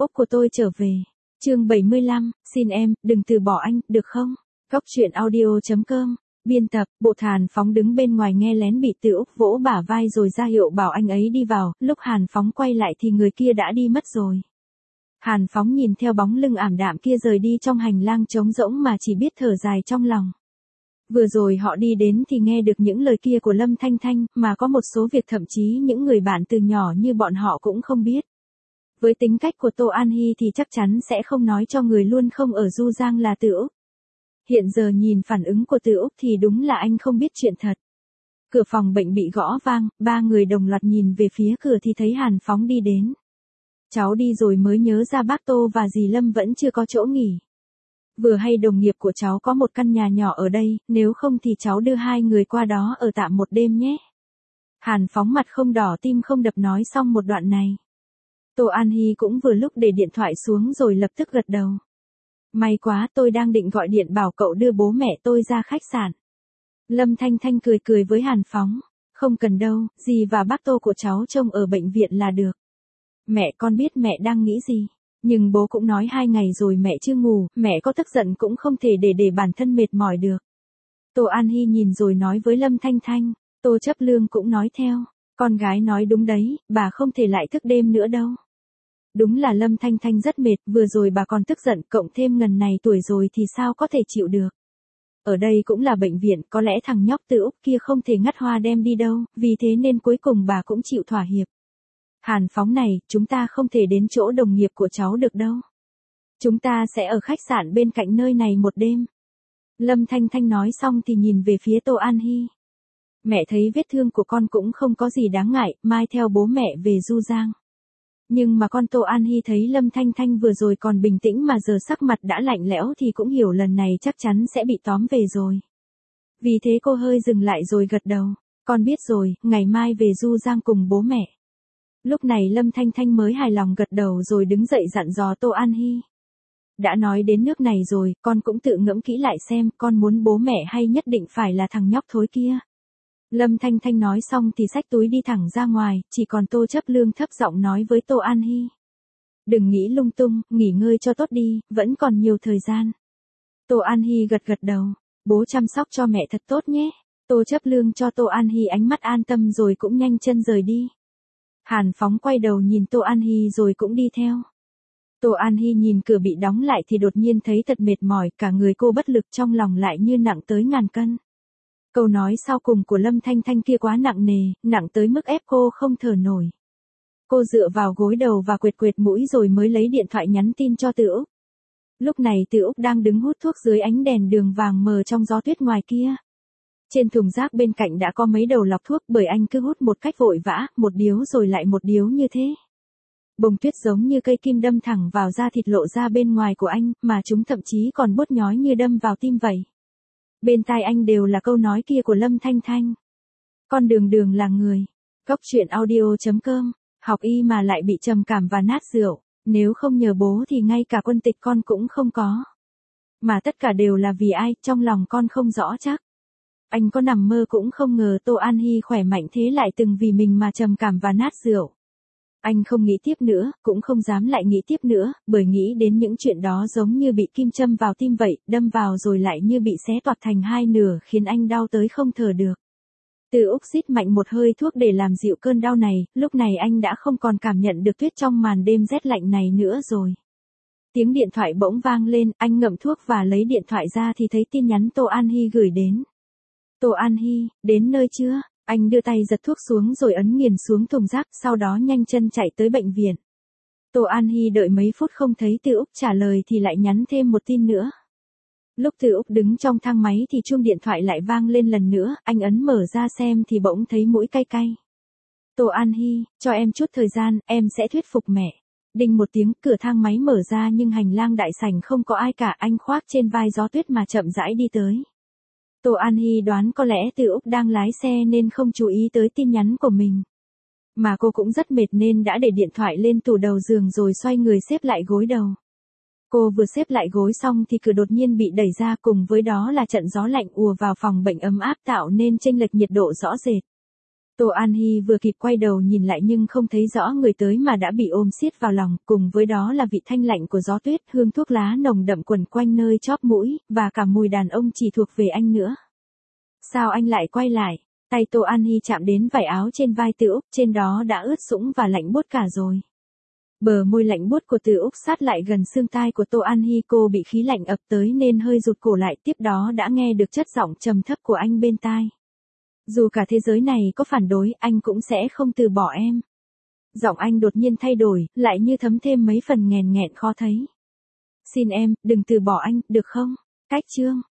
Úc của tôi trở về. Chương 75, xin em, đừng từ bỏ anh, được không? Góc truyện audio.com. Biên tập, Bộ Hàn Phóng đứng bên ngoài nghe lén bị Từ Úc vỗ bả vai rồi ra hiệu bảo anh ấy đi vào, lúc Hàn Phóng quay lại thì người kia đã đi mất rồi. Hàn Phóng nhìn theo bóng lưng ảm đạm kia rời đi trong hành lang trống rỗng mà chỉ biết thở dài trong lòng. Vừa rồi họ đi đến thì nghe được những lời kia của Lâm Thanh Thanh, mà có một số việc thậm chí những người bạn từ nhỏ như bọn họ cũng không biết. Với tính cách của Tô An Hi thì chắc chắn sẽ không nói cho người luôn không ở Du Giang là Từ Úc. Hiện giờ nhìn phản ứng của Từ Úc thì đúng là anh không biết chuyện thật. Cửa phòng bệnh bị gõ vang, ba người đồng loạt nhìn về phía cửa thì thấy Hàn Phóng đi đến. Cháu đi rồi mới nhớ ra bác Tô và dì Lâm vẫn chưa có chỗ nghỉ. Vừa hay đồng nghiệp của cháu có một căn nhà nhỏ ở đây, nếu không thì cháu đưa hai người qua đó ở tạm một đêm nhé. Hàn Phóng mặt không đỏ tim không đập nói xong một đoạn này. Tô An Hi cũng vừa lúc để điện thoại xuống rồi lập tức gật đầu. May quá, tôi đang định gọi điện bảo cậu đưa bố mẹ tôi ra khách sạn. Lâm Thanh Thanh cười cười với Hàn Phóng. Không cần đâu, dì và bác Tô của cháu trông ở bệnh viện là được. Mẹ con biết mẹ đang nghĩ gì. Nhưng bố cũng nói 2 ngày rồi mẹ chưa ngủ, mẹ có tức giận cũng không thể để bản thân mệt mỏi được. Tô An Hi nhìn rồi nói với Lâm Thanh Thanh. Tô Chấp Lương cũng nói theo. Con gái nói đúng đấy, bà không thể lại thức đêm nữa đâu. Đúng là Lâm Thanh Thanh rất mệt, vừa rồi bà còn tức giận, cộng thêm ngần này tuổi rồi thì sao có thể chịu được. Ở đây cũng là bệnh viện, có lẽ thằng nhóc Từ Úc kia không thể ngắt hoa đem đi đâu, vì thế nên cuối cùng bà cũng chịu thỏa hiệp. Hàn Phóng này, chúng ta không thể đến chỗ đồng nghiệp của cháu được đâu. Chúng ta sẽ ở khách sạn bên cạnh nơi này một đêm. Lâm Thanh Thanh nói xong thì nhìn về phía Tô An Hi. Mẹ thấy vết thương của con cũng không có gì đáng ngại, mai theo bố mẹ về Du Giang. Nhưng mà con Tô An Hi thấy Lâm Thanh Thanh vừa rồi còn bình tĩnh mà giờ sắc mặt đã lạnh lẽo thì cũng hiểu lần này chắc chắn sẽ bị tóm về rồi. Vì thế cô hơi dừng lại rồi gật đầu. Con biết rồi, ngày mai về Du Giang cùng bố mẹ. Lúc này Lâm Thanh Thanh mới hài lòng gật đầu rồi đứng dậy dặn dò Tô An Hi. Đã nói đến nước này rồi, con cũng tự ngẫm kỹ lại xem con muốn bố mẹ hay nhất định phải là thằng nhóc thối kia. Lâm Thanh Thanh nói xong thì xách túi đi thẳng ra ngoài, chỉ còn Tô Chấp Lương thấp giọng nói với Tô An Hi. Đừng nghĩ lung tung, nghỉ ngơi cho tốt đi, vẫn còn nhiều thời gian. Tô An Hi gật gật đầu, bố chăm sóc cho mẹ thật tốt nhé. Tô Chấp Lương cho Tô An Hi ánh mắt an tâm rồi cũng nhanh chân rời đi. Hàn Phóng quay đầu nhìn Tô An Hi rồi cũng đi theo. Tô An Hi nhìn cửa bị đóng lại thì đột nhiên thấy thật mệt mỏi, cả người cô bất lực trong lòng lại như nặng tới ngàn cân. Câu nói sau cùng của Lâm Thanh Thanh kia quá nặng nề, nặng tới mức ép cô không thở nổi. Cô dựa vào gối đầu và quệt quệt mũi rồi mới lấy điện thoại nhắn tin cho Từ Úc. Lúc này Từ Úc đang đứng hút thuốc dưới ánh đèn đường vàng mờ trong gió tuyết ngoài kia. Trên thùng rác bên cạnh đã có mấy đầu lọc thuốc bởi anh cứ hút một cách vội vã, một điếu rồi lại một điếu như thế. Bông tuyết giống như cây kim đâm thẳng vào da thịt lộ ra bên ngoài của anh, mà chúng thậm chí còn buốt nhói như đâm vào tim vậy. Bên tai anh đều là câu nói kia của Lâm Thanh Thanh. Con đường đường là người. Góc truyện audio.com. Học y mà lại bị trầm cảm và nát rượu. Nếu không nhờ bố thì ngay cả quân tịch con cũng không có. Mà tất cả đều là vì ai, trong lòng con không rõ chắc. Anh có nằm mơ cũng không ngờ Tô An Hi khỏe mạnh thế lại từng vì mình mà trầm cảm và nát rượu. Anh không nghĩ tiếp nữa, cũng không dám lại nghĩ tiếp nữa, bởi nghĩ đến những chuyện đó giống như bị kim châm vào tim vậy, đâm vào rồi lại như bị xé toạc thành hai nửa khiến anh đau tới không thở được. Từ Úc xít mạnh một hơi thuốc để làm dịu cơn đau này, lúc này anh đã không còn cảm nhận được tuyết trong màn đêm rét lạnh này nữa rồi. Tiếng điện thoại bỗng vang lên, anh ngậm thuốc và lấy điện thoại ra thì thấy tin nhắn Tô An Hi gửi đến. Tô An Hi, đến nơi chưa? Anh đưa tay giật thuốc xuống rồi ấn nghiền xuống thùng rác, sau đó nhanh chân chạy tới bệnh viện. Tô An Hi đợi mấy phút không thấy Từ Úc trả lời thì lại nhắn thêm một tin nữa. Lúc Từ Úc đứng trong thang máy thì chuông điện thoại lại vang lên lần nữa, anh ấn mở ra xem thì bỗng thấy mũi cay cay. Tô An Hi, cho em chút thời gian, em sẽ thuyết phục mẹ. Đinh một tiếng, cửa thang máy mở ra nhưng hành lang đại sảnh không có ai cả, anh khoác trên vai gió tuyết mà chậm rãi đi tới. Tô An Hi đoán có lẽ Từ Úc đang lái xe nên không chú ý tới tin nhắn của mình. Mà cô cũng rất mệt nên đã để điện thoại lên tủ đầu giường rồi xoay người xếp lại gối đầu. Cô vừa xếp lại gối xong thì cửa đột nhiên bị đẩy ra, cùng với đó là trận gió lạnh ùa vào phòng bệnh ấm áp tạo nên chênh lệch nhiệt độ rõ rệt. Tô An Hi vừa kịp quay đầu nhìn lại nhưng không thấy rõ người tới mà đã bị ôm siết vào lòng, cùng với đó là vị thanh lạnh của gió tuyết, hương thuốc lá nồng đậm quẩn quanh nơi chóp mũi, và cả mùi đàn ông chỉ thuộc về anh nữa. Sao anh lại quay lại? Tay Tô An Hi chạm đến vải áo trên vai Từ Úc, trên đó đã ướt sũng và lạnh buốt cả rồi. Bờ môi lạnh buốt của Từ Úc sát lại gần xương tai của Tô An Hi, cô bị khí lạnh ập tới nên hơi rụt cổ lại, tiếp đó đã nghe được chất giọng trầm thấp của anh bên tai. Dù cả thế giới này có phản đối, anh cũng sẽ không từ bỏ em. Giọng anh đột nhiên thay đổi, lại như thấm thêm mấy phần nghèn nghẹn khó thấy. Xin em, đừng từ bỏ anh, được không? Cách chương